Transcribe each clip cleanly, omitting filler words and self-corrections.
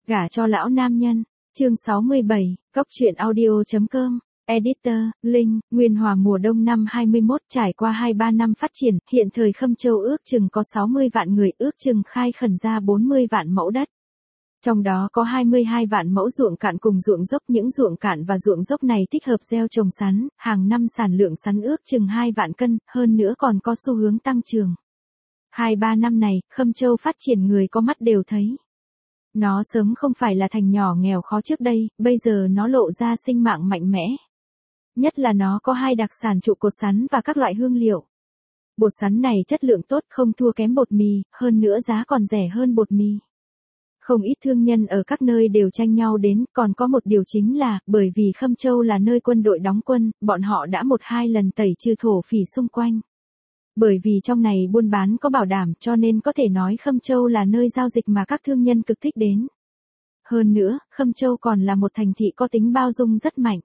Gả cho lão nam nhân. Chương 67, Cóc truyện audio.com. Editor, Linh, Nguyên Hòa mùa đông năm 21 trải qua 2-3 năm phát triển, hiện thời Khâm Châu ước chừng có 60 vạn người, ước chừng khai khẩn ra 40 vạn mẫu đất. Trong đó có 22 vạn mẫu ruộng cạn cùng ruộng dốc, những ruộng cạn và ruộng dốc này thích hợp gieo trồng sắn, hàng năm sản lượng sắn ước chừng 2 vạn cân, hơn nữa còn có xu hướng tăng trưởng. 2-3 năm này, Khâm Châu phát triển người có mắt đều thấy. Nó sớm không phải là thành nhỏ nghèo khó trước đây, bây giờ nó lộ ra sinh mạng mạnh mẽ. Nhất là nó có 2 đặc sản trụ cột sắn và các loại hương liệu. Bột sắn này chất lượng tốt, không thua kém bột mì, hơn nữa giá còn rẻ hơn bột mì. Không ít thương nhân ở các nơi đều tranh nhau đến, còn có một điều chính là, bởi vì Khâm Châu là nơi quân đội đóng quân, bọn họ đã 1-2 lần tẩy trừ thổ phỉ xung quanh. Bởi vì trong này buôn bán có bảo đảm, cho nên có thể nói Khâm Châu là nơi giao dịch mà các thương nhân cực thích đến. Hơn nữa, Khâm Châu còn là một thành thị có tính bao dung rất mạnh.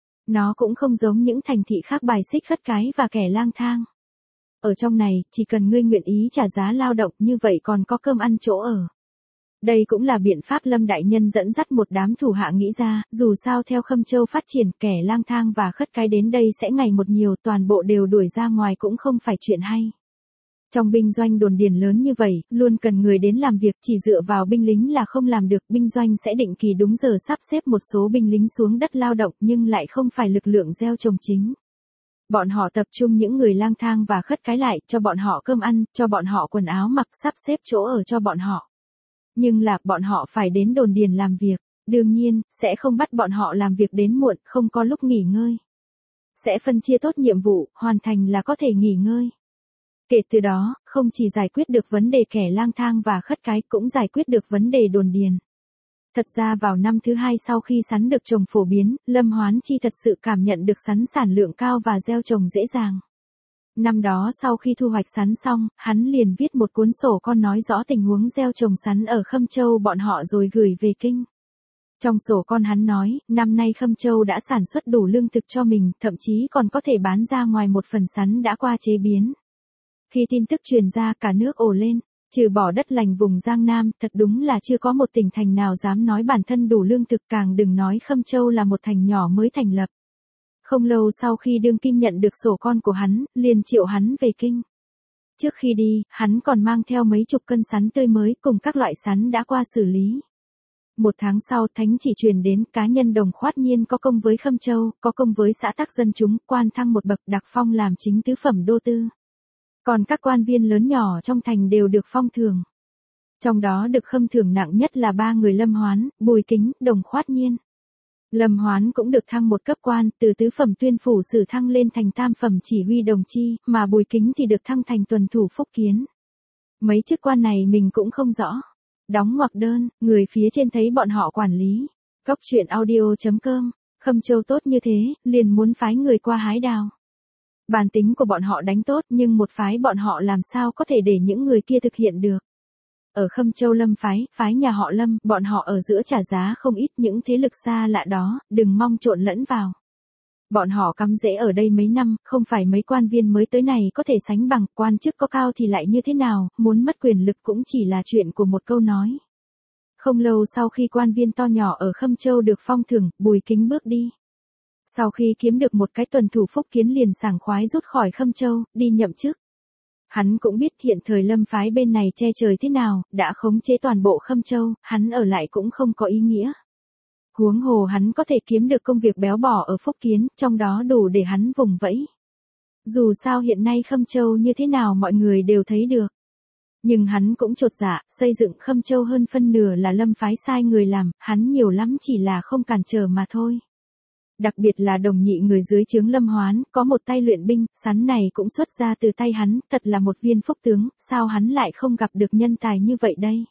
Nó cũng không giống những thành thị khác bài xích khất cái và kẻ lang thang. Ở trong này, chỉ cần ngươi nguyện ý trả giá lao động, như vậy còn có cơm ăn chỗ ở. Đây cũng là biện pháp Lâm đại nhân dẫn dắt một đám thủ hạ nghĩ ra, dù sao theo Khâm Châu phát triển, kẻ lang thang và khất cái đến đây sẽ ngày một nhiều, toàn bộ đều đuổi ra ngoài cũng không phải chuyện hay. Trong binh doanh đồn điền lớn như vậy, luôn cần người đến làm việc, chỉ dựa vào binh lính là không làm được, binh doanh sẽ định kỳ đúng giờ sắp xếp một số binh lính xuống đất lao động nhưng lại không phải lực lượng gieo trồng chính. Bọn họ tập trung những người lang thang và khất cái lại, cho bọn họ cơm ăn, cho bọn họ quần áo mặc, sắp xếp chỗ ở cho bọn họ. Nhưng là, bọn họ phải đến đồn điền làm việc, đương nhiên, sẽ không bắt bọn họ làm việc đến muộn, không có lúc nghỉ ngơi. Sẽ phân chia tốt nhiệm vụ, hoàn thành là có thể nghỉ ngơi. Kể từ đó, không chỉ giải quyết được vấn đề kẻ lang thang và khất cái, cũng giải quyết được vấn đề đồn điền. Thật ra vào năm thứ 2 sau khi sắn được trồng phổ biến, Lâm Hoán Chi thật sự cảm nhận được sắn sản lượng cao và gieo trồng dễ dàng. Năm đó sau khi thu hoạch sắn xong, hắn liền viết một cuốn sổ con nói rõ tình huống gieo trồng sắn ở Khâm Châu bọn họ rồi gửi về kinh. Trong sổ con hắn nói, năm nay Khâm Châu đã sản xuất đủ lương thực cho mình, thậm chí còn có thể bán ra ngoài một phần sắn đã qua chế biến. Khi tin tức truyền ra, cả nước ồ lên, trừ bỏ đất lành vùng Giang Nam, thật đúng là chưa có một tỉnh thành nào dám nói bản thân đủ lương thực, càng đừng nói Khâm Châu là một thành nhỏ mới thành lập. Không lâu sau khi đương kim nhận được sổ con của hắn, liền triệu hắn về kinh. Trước khi đi, hắn còn mang theo mấy chục cân sắn tươi mới cùng các loại sắn đã qua xử lý. 1 tháng sau, thánh chỉ truyền đến, cá nhân Đồng Khoát Nhiên có công với Khâm Châu, có công với xã tắc dân chúng, quan thăng một bậc, đặc phong làm chính tứ phẩm đô tư. Còn các quan viên lớn nhỏ trong thành đều được phong thưởng. Trong đó được khâm thưởng nặng nhất là 3 người Lâm Hoán, Bùi Kính, Đồng Khoát Nhiên. Lâm Hoán cũng được thăng một cấp quan, từ tứ phẩm tuyên phủ sử thăng lên thành tam phẩm chỉ huy đồng chi, mà Bùi Kính thì được thăng thành tuần thủ phúc kiến. Mấy chức quan này mình cũng không rõ. Đóng ngoặc đơn, người phía trên thấy bọn họ quản lý. Cóc truyện audio.com, Khâm Châu tốt như thế, liền muốn phái người qua hái đào. Bản tính của bọn họ đánh tốt nhưng một phái bọn họ làm sao có thể để những người kia thực hiện được. Ở Khâm Châu Lâm phái nhà họ Lâm, bọn họ ở giữa trả giá không ít, những thế lực xa lạ đó, đừng mong trộn lẫn vào. Bọn họ cắm rễ ở đây mấy năm, không phải mấy quan viên mới tới này có thể sánh bằng, quan chức có cao thì lại như thế nào, muốn mất quyền lực cũng chỉ là chuyện của một câu nói. Không lâu sau khi quan viên to nhỏ ở Khâm Châu được phong thưởng, Bùi Kính bước đi. Sau khi kiếm được một cái tuần thủ phúc kiến liền sảng khoái rút khỏi Khâm Châu, đi nhậm chức. Hắn cũng biết hiện thời Lâm phái bên này che trời thế nào, đã khống chế toàn bộ Khâm Châu, hắn ở lại cũng không có ý nghĩa. Huống hồ hắn có thể kiếm được công việc béo bở ở Phúc Kiến, trong đó đủ để hắn vùng vẫy. Dù sao hiện nay Khâm Châu như thế nào mọi người đều thấy được. Nhưng hắn cũng chột dạ, xây dựng Khâm Châu hơn phân nửa là Lâm phái sai người làm, hắn nhiều lắm chỉ là không cản trở mà thôi. Đặc biệt là Đồng Nhị người dưới trướng Lâm Hoán, có một tay luyện binh, sắn này cũng xuất ra từ tay hắn, thật là một viên phúc tướng, sao hắn lại không gặp được nhân tài như vậy đây?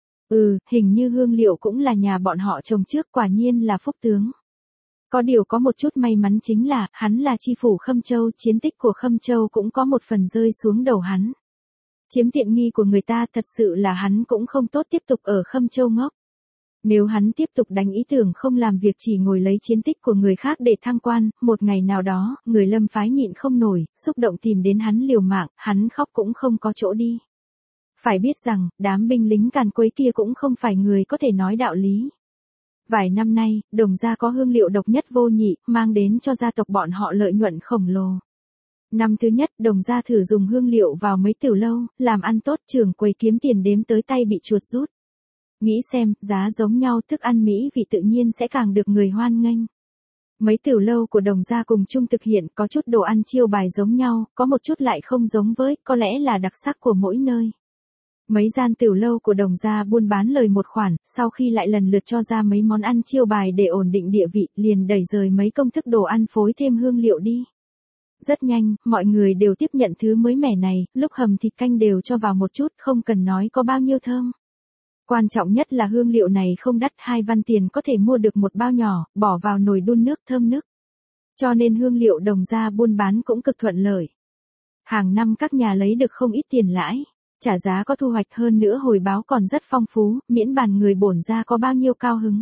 Hình như hương liệu cũng là nhà bọn họ trồng trước, quả nhiên là phúc tướng. Có điều có một chút may mắn chính là, hắn là chi phủ Khâm Châu, chiến tích của Khâm Châu cũng có một phần rơi xuống đầu hắn. Chiếm tiện nghi của người ta, thật sự là hắn cũng không tốt tiếp tục ở Khâm Châu ngốc. Nếu hắn tiếp tục đánh ý tưởng không làm việc chỉ ngồi lấy chiến tích của người khác để thăng quan, một ngày nào đó, người Lâm phái nhịn không nổi, xúc động tìm đến hắn liều mạng, hắn khóc cũng không có chỗ đi. Phải biết rằng, đám binh lính càn quấy kia cũng không phải người có thể nói đạo lý. Vài năm nay, Đồng gia có hương liệu độc nhất vô nhị, mang đến cho gia tộc bọn họ lợi nhuận khổng lồ. Năm thứ nhất, Đồng gia thử dùng hương liệu vào mấy tiểu lâu, làm ăn tốt, trưởng quầy kiếm tiền đếm tới tay bị chuột rút. Nghĩ xem, giá giống nhau thức ăn mỹ vị tự nhiên sẽ càng được người hoan nghênh. Mấy tiểu lâu của Đồng gia cùng chung thực hiện có chút đồ ăn chiêu bài giống nhau, có một chút lại không giống với, có lẽ là đặc sắc của mỗi nơi. Mấy gian tiểu lâu của Đồng gia buôn bán lời một khoản, sau khi lại lần lượt cho ra mấy món ăn chiêu bài để ổn định địa vị, liền đẩy rời mấy công thức đồ ăn phối thêm hương liệu đi. Rất nhanh, mọi người đều tiếp nhận thứ mới mẻ này, lúc hầm thịt canh đều cho vào một chút, không cần nói có bao nhiêu thơm. Quan trọng nhất là hương liệu này không đắt, 2 văn tiền có thể mua được một bao nhỏ, bỏ vào nồi đun nước thơm nức. Cho nên hương liệu Đồng gia buôn bán cũng cực thuận lợi. Hàng năm các nhà lấy được không ít tiền lãi, trả giá có thu hoạch, hơn nữa hồi báo còn rất phong phú, miễn bàn người bổn gia có bao nhiêu cao hứng.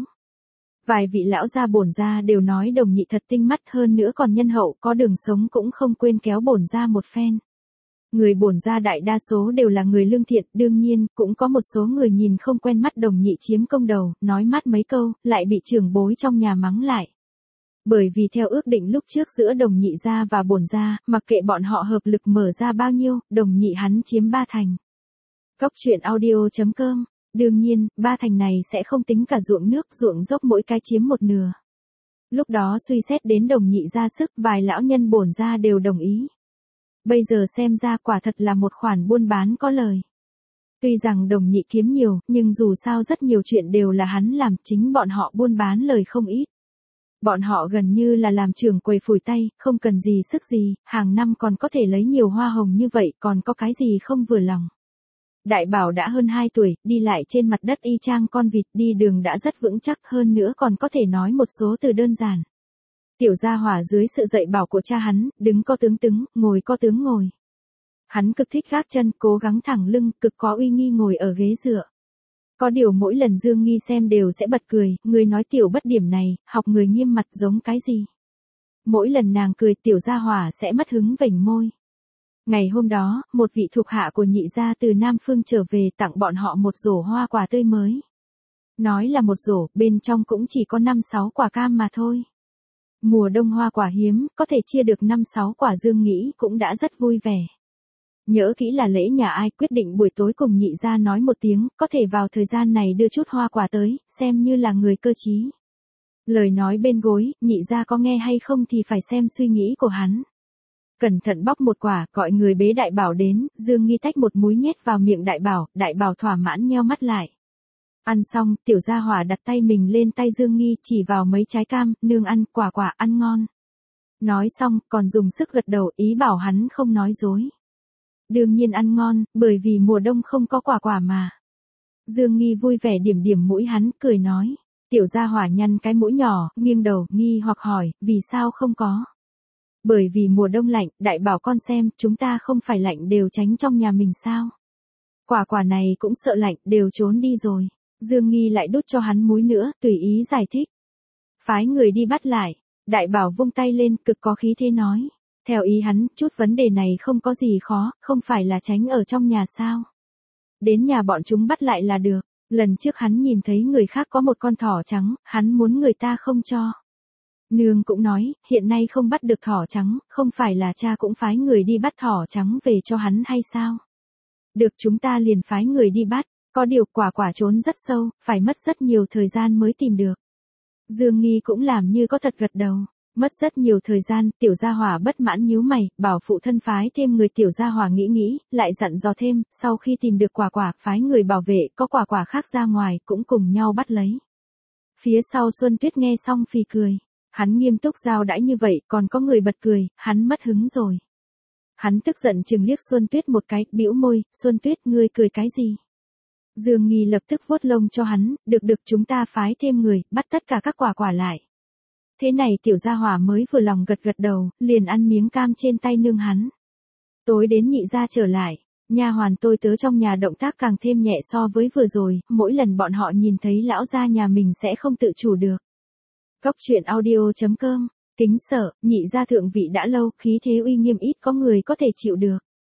Vài vị lão gia bổn gia đều nói Đồng nhị thật tinh mắt, hơn nữa còn nhân hậu, có đường sống cũng không quên kéo bổn gia một phen. Người bổn gia đại đa số đều là người lương thiện, đương nhiên, cũng có một số người nhìn không quen mắt Đồng nhị chiếm công đầu, nói mát mấy câu, lại bị trưởng bối trong nhà mắng lại. Bởi vì theo ước định lúc trước giữa Đồng nhị gia và bổn gia, mặc kệ bọn họ hợp lực mở ra bao nhiêu, Đồng nhị hắn chiếm 3 thành. Cóc truyện audio.com. Đương nhiên, 3 thành này sẽ không tính cả ruộng nước, ruộng dốc mỗi cái chiếm 1/2. Lúc đó suy xét đến Đồng nhị ra sức, vài lão nhân bổn gia đều đồng ý. Bây giờ xem ra quả thật là một khoản buôn bán có lời. Tuy rằng Đồng nhị kiếm nhiều, nhưng dù sao rất nhiều chuyện đều là hắn làm, chính bọn họ buôn bán lời không ít. Bọn họ gần như là làm trưởng quầy phủi tay, không cần gì sức gì, hàng năm còn có thể lấy nhiều hoa hồng như vậy, còn có cái gì không vừa lòng. Đại Bảo đã hơn 2 tuổi, đi lại trên mặt đất y chang con vịt, đi đường đã rất vững chắc, hơn nữa còn có thể nói một số từ đơn giản. Tiểu Gia Hỏa dưới sự dạy bảo của cha hắn, đứng có tướng đứng, ngồi có tướng ngồi. Hắn cực thích gác chân, cố gắng thẳng lưng, cực có uy nghi ngồi ở ghế dựa. Có điều mỗi lần Dương Nghi xem đều sẽ bật cười, người nói tiểu bất điểm này, học người nghiêm mặt giống cái gì. Mỗi lần nàng cười Tiểu Gia Hỏa sẽ mất hứng vểnh môi. Ngày hôm đó, một vị thuộc hạ của nhị gia từ Nam Phương trở về tặng bọn họ một rổ hoa quả tươi mới. Nói là một rổ, bên trong cũng chỉ có 5-6 quả cam mà thôi. Mùa đông hoa quả hiếm, có thể chia được 5-6 quả, Dương nghĩ cũng đã rất vui vẻ. Nhớ kỹ là lễ nhà ai, quyết định buổi tối cùng nhị gia nói một tiếng, có thể vào thời gian này đưa chút hoa quả tới, xem như là người cơ trí. Lời nói bên gối, nhị gia có nghe hay không thì phải xem suy nghĩ của hắn. Cẩn thận bóc một quả, gọi người bế Đại Bảo đến, Dương Nghi tách một múi nhét vào miệng Đại Bảo thỏa mãn nheo mắt lại. Ăn xong, Tiểu Gia Hỏa đặt tay mình lên tay Dương Nghi, chỉ vào mấy trái cam, nương ăn, quả ăn ngon. Nói xong, còn dùng sức gật đầu, ý bảo hắn không nói dối. Đương nhiên ăn ngon, bởi vì mùa đông không có quả mà. Dương Nghi vui vẻ điểm điểm mũi hắn, cười nói. Tiểu Gia Hỏa nhăn cái mũi nhỏ, nghiêng đầu, nghi hoặc hỏi, vì sao không có? Bởi vì mùa đông lạnh, Đại Bảo con xem, chúng ta không phải lạnh đều tránh trong nhà mình sao? Quả này cũng sợ lạnh, đều trốn đi rồi. Dương Nghi lại đút cho hắn múi nữa, tùy ý giải thích. Phái người đi bắt lại. Đại Bảo vung tay lên, cực có khí thế nói. Theo ý hắn, chút vấn đề này không có gì khó, không phải là tránh ở trong nhà sao? Đến nhà bọn chúng bắt lại là được. Lần trước hắn nhìn thấy người khác có một con thỏ trắng, hắn muốn người ta không cho. Nương cũng nói, hiện nay không bắt được thỏ trắng, không phải là cha cũng phái người đi bắt thỏ trắng về cho hắn hay sao? Được, chúng ta liền phái người đi bắt, có điều quả trốn rất sâu, phải mất rất nhiều thời gian mới tìm được. Dương Nghi cũng làm như có thật gật đầu. Mất rất nhiều thời gian, Tiểu Gia Hỏa bất mãn nhíu mày, bảo phụ thân phái thêm người. Tiểu Gia Hỏa nghĩ, lại dặn dò thêm, sau khi tìm được quả phái người bảo vệ, có quả khác ra ngoài, cũng cùng nhau bắt lấy. Phía sau Xuân Tuyết nghe xong phì cười. Hắn nghiêm túc giao đãi như vậy, còn có người bật cười, hắn mất hứng rồi. Hắn tức giận chừng liếc Xuân Tuyết một cái, bĩu môi, Xuân Tuyết ngươi cười cái gì? Dương Nghi lập tức vuốt lông cho hắn, được chúng ta phái thêm người, bắt tất cả các quả lại. Thế này Tiểu Gia Hỏa mới vừa lòng gật đầu, liền ăn miếng cam trên tay nương hắn. Tối đến nhị gia trở lại, nha hoàn tôi tớ trong nhà động tác càng thêm nhẹ so với vừa rồi, mỗi lần bọn họ nhìn thấy lão gia nhà mình sẽ không tự chủ được. Cóc truyện audio.com, kính sợ, nhị gia thượng vị đã lâu, khí thế uy nghiêm ít có người có thể chịu được.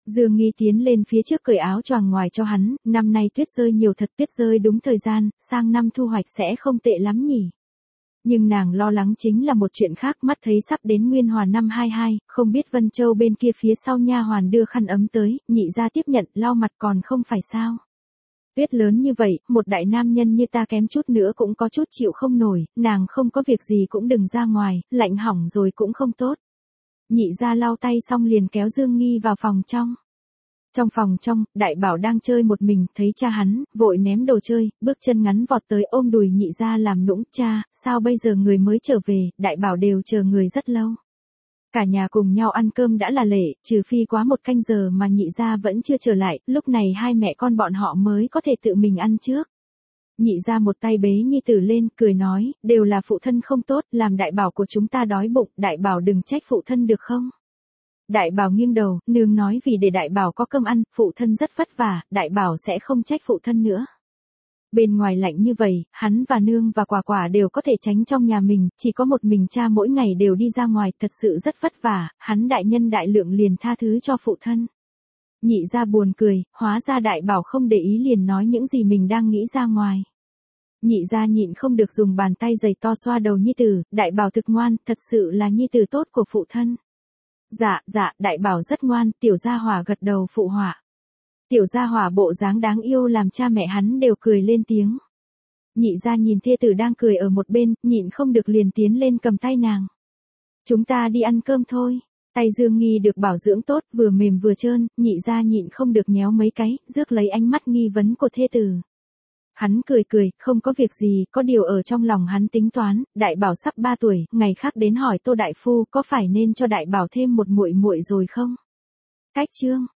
Dương Nghi tiến lên phía trước cởi áo choàng ngoài cho hắn, năm nay tuyết rơi nhiều thật, tuyết rơi đúng thời gian, sang năm thu hoạch sẽ không tệ lắm nhỉ. Nhưng nàng lo lắng chính là một chuyện khác, mắt thấy sắp đến Nguyên Hòa năm 22, không biết Vân Châu bên kia phía sau nha hoàn đưa khăn ấm tới, nhị ra tiếp nhận, lau mặt còn không phải sao. Tuyết lớn như vậy, một đại nam nhân như ta kém chút nữa cũng có chút chịu không nổi, nàng không có việc gì cũng đừng ra ngoài, lạnh hỏng rồi cũng không tốt. Nhị ra lau tay xong liền kéo Dương Nghi vào phòng trong. Trong phòng trong, Đại Bảo đang chơi một mình, thấy cha hắn, vội ném đồ chơi, bước chân ngắn vọt tới ôm đùi nhị ra làm nũng, cha, sao bây giờ người mới trở về, Đại Bảo đều chờ người rất lâu. Cả nhà cùng nhau ăn cơm đã là lệ, trừ phi quá một canh giờ mà nhị ra vẫn chưa trở lại, lúc này hai mẹ con bọn họ mới có thể tự mình ăn trước. Nhị ra một tay bế nhi tử lên, cười nói, đều là phụ thân không tốt, làm Đại Bảo của chúng ta đói bụng, Đại Bảo đừng trách phụ thân được không? Đại Bảo nghiêng đầu, nương nói vì để Đại Bảo có cơm ăn, phụ thân rất vất vả, Đại Bảo sẽ không trách phụ thân nữa. Bên ngoài lạnh như vậy, hắn và nương và quả quả đều có thể tránh trong nhà mình, chỉ có một mình cha mỗi ngày đều đi ra ngoài, thật sự rất vất vả, hắn đại nhân đại lượng liền tha thứ cho phụ thân. Nhị ra buồn cười, hóa ra Đại Bảo không để ý liền nói những gì mình đang nghĩ ra ngoài. Nhị ra nhịn không được dùng bàn tay dày to xoa đầu nhi tử, Đại Bảo thực ngoan, thật sự là nhi tử tốt của phụ thân. Dạ, Đại Bảo rất ngoan, Tiểu Gia Hỏa gật đầu phụ họa. Tiểu Gia Hỏa bộ dáng đáng yêu làm cha mẹ hắn đều cười lên tiếng. Nhị ra nhìn thê tử đang cười ở một bên, nhịn không được liền tiến lên cầm tay nàng. Chúng ta đi ăn cơm thôi. Tay Dương Nghi được bảo dưỡng tốt, vừa mềm vừa trơn, nhị ra nhịn không được nhéo mấy cái, rước lấy ánh mắt nghi vấn của thê tử. Hắn cười, không có việc gì, có điều ở trong lòng hắn tính toán, Đại Bảo sắp 3 tuổi, ngày khác đến hỏi Tô đại phu, có phải nên cho Đại Bảo thêm một muội muội rồi không? Cách chương